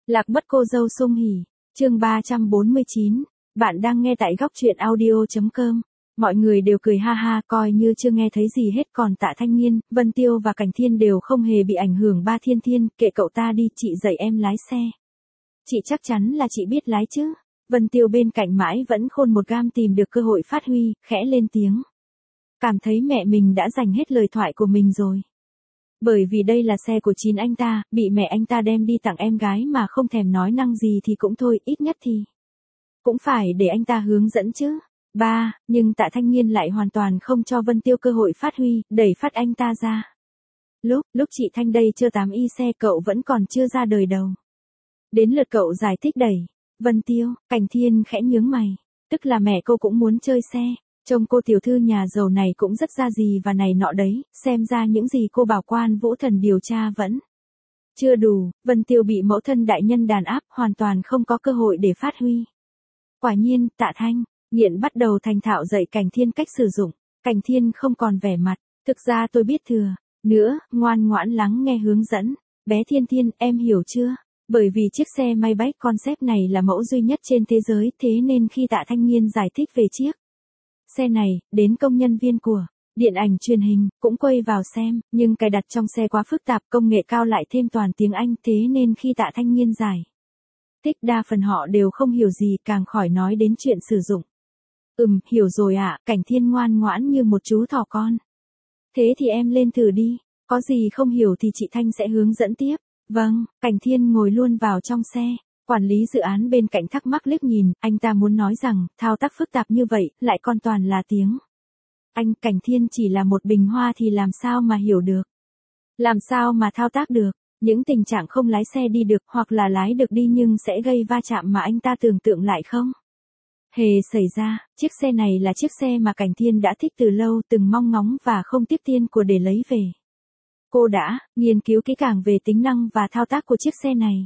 Lạc mất cô dâu sung hỉ, chương 349, bạn đang nghe tại góc truyện audio.com. Mọi người đều cười ha ha coi như chưa nghe thấy gì hết, còn Tạ Thanh Nghiên, Vân Tiêu và Cảnh Thiên đều không hề bị ảnh hưởng. Ba Thiên Thiên, kệ cậu ta đi, chị dạy em lái xe. Chị chắc chắn là chị biết lái chứ. Vân Tiêu bên cạnh mãi vẫn khôn một gam tìm được cơ hội phát huy, khẽ lên tiếng. Cảm thấy mẹ mình đã dành hết lời thoại của mình rồi. Bởi vì đây là xe của chính anh ta, bị mẹ anh ta đem đi tặng em gái mà không thèm nói năng gì thì cũng thôi, ít nhất thì cũng phải để anh ta hướng dẫn chứ. Ba, nhưng Tạ Thanh Nghiên lại hoàn toàn không cho Vân Tiêu cơ hội phát huy, đẩy phát anh ta ra. Lúc chị Thanh đây chưa 8 y xe cậu vẫn còn chưa ra đời đầu. Đến lượt cậu giải thích đẩy. Vân Tiêu, Cảnh Thiên khẽ nhướng mày. Tức là mẹ cô cũng muốn chơi xe. Trông cô tiểu thư nhà giàu này cũng rất ra gì và này nọ đấy, xem ra những gì cô bảo Quan Vũ Thần điều tra vẫn chưa đủ. Vân Tiêu bị mẫu thân đại nhân đàn áp, hoàn toàn không có cơ hội để phát huy. Quả nhiên, Tạ Thanh Nghiện bắt đầu thành thạo dạy Cảnh Thiên cách sử dụng. Cảnh Thiên không còn vẻ mặt, thực ra tôi biết thừa nữa, ngoan ngoãn lắng nghe hướng dẫn. Bé Thiên Thiên, em hiểu chưa? Bởi vì chiếc xe Maybach concept này là mẫu duy nhất trên thế giới, thế nên khi Tạ Thanh Nghiên giải thích về chiếc xe này, đến công nhân viên của điện ảnh truyền hình cũng quay vào xem, nhưng cài đặt trong xe quá phức tạp, công nghệ cao lại thêm toàn tiếng Anh, thế nên khi Tạ Thanh Nghiên giải thích đa phần họ đều không hiểu gì, càng khỏi nói đến chuyện sử dụng. Hiểu rồi ạ. Cảnh Thiên ngoan ngoãn như một chú thỏ con. Thế thì em lên thử đi, có gì không hiểu thì chị Thanh sẽ hướng dẫn tiếp. Vâng. Cảnh Thiên ngồi luôn vào trong xe. Quản lý dự án bên cạnh thắc mắc liếc nhìn, anh ta muốn nói rằng, thao tác phức tạp như vậy, lại còn toàn là tiếng Anh. Cảnh Thiên chỉ là một bình hoa thì làm sao mà hiểu được. Làm sao mà thao tác được. Những tình trạng không lái xe đi được, hoặc là lái được đi nhưng sẽ gây va chạm mà anh ta tưởng tượng lại không hề xảy ra. Chiếc xe này là chiếc xe mà Cảnh Thiên đã thích từ lâu, từng mong ngóng và không tiếc tiền của để lấy về. Cô đã nghiên cứu kỹ càng về tính năng và thao tác của chiếc xe này.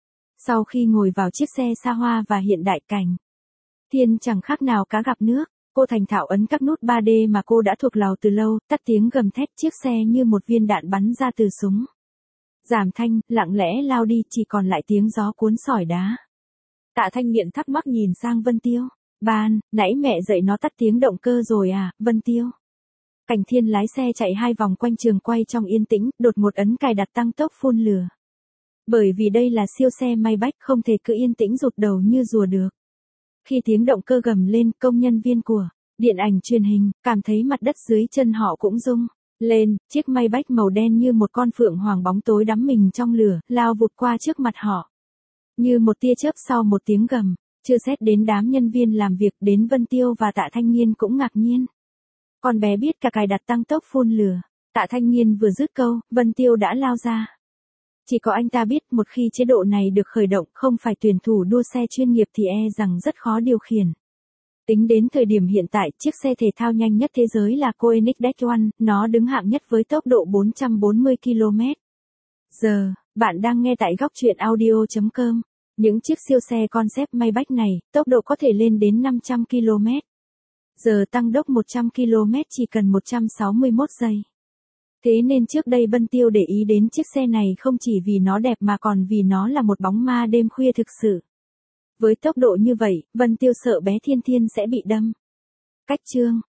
Sau khi ngồi vào chiếc xe xa hoa và hiện đại, Cảnh Thiên chẳng khác nào cá gặp nước. Cô thành thạo ấn các nút 3D mà cô đã thuộc lầu từ lâu, tắt tiếng gầm thét, chiếc xe như một viên đạn bắn ra từ súng. Giảm thanh, lặng lẽ lao đi, chỉ còn lại tiếng gió cuốn sỏi đá. Tạ Thanh Nghiện thắc mắc nhìn sang Vân Tiêu. Ban, nãy mẹ dạy nó tắt tiếng động cơ rồi à, Vân Tiêu? Cảnh Thiên lái xe chạy 2 vòng quanh trường quay trong yên tĩnh, đột ngột ấn cài đặt tăng tốc phun lửa. Bởi vì đây là siêu xe Maybach, không thể cứ yên tĩnh rụt đầu như rùa được. Khi tiếng động cơ gầm lên, công nhân viên của điện ảnh truyền hình cảm thấy mặt đất dưới chân họ cũng rung lên. Chiếc Maybach màu đen như một con phượng hoàng bóng tối đắm mình trong lửa, lao vụt qua trước mặt họ như một tia chớp. Sau một tiếng gầm, chưa xét đến đám nhân viên làm việc, đến Vân Tiêu và Tạ Thanh Nghiên cũng ngạc nhiên. Con bé biết cả cài đặt tăng tốc phun lửa. Tạ Thanh Nghiên vừa dứt câu, Vân Tiêu đã lao ra. Chỉ có anh ta biết, một khi chế độ này được khởi động, không phải tuyển thủ đua xe chuyên nghiệp thì e rằng rất khó điều khiển. Tính đến thời điểm hiện tại, chiếc xe thể thao nhanh nhất thế giới là Koenigsegg, nó đứng hạng nhất với tốc độ 440 km/h. Bạn đang nghe tại góc truyện audio.com. Những chiếc siêu xe concept Maybach này, tốc độ có thể lên đến 500 km/h, tăng tốc 100 km chỉ cần 161 giây. Thế nên trước đây Vân Tiêu để ý đến chiếc xe này không chỉ vì nó đẹp mà còn vì nó là một bóng ma đêm khuya thực sự. Với tốc độ như vậy, Vân Tiêu sợ bé Thiên Thiên sẽ bị đâm cách chương.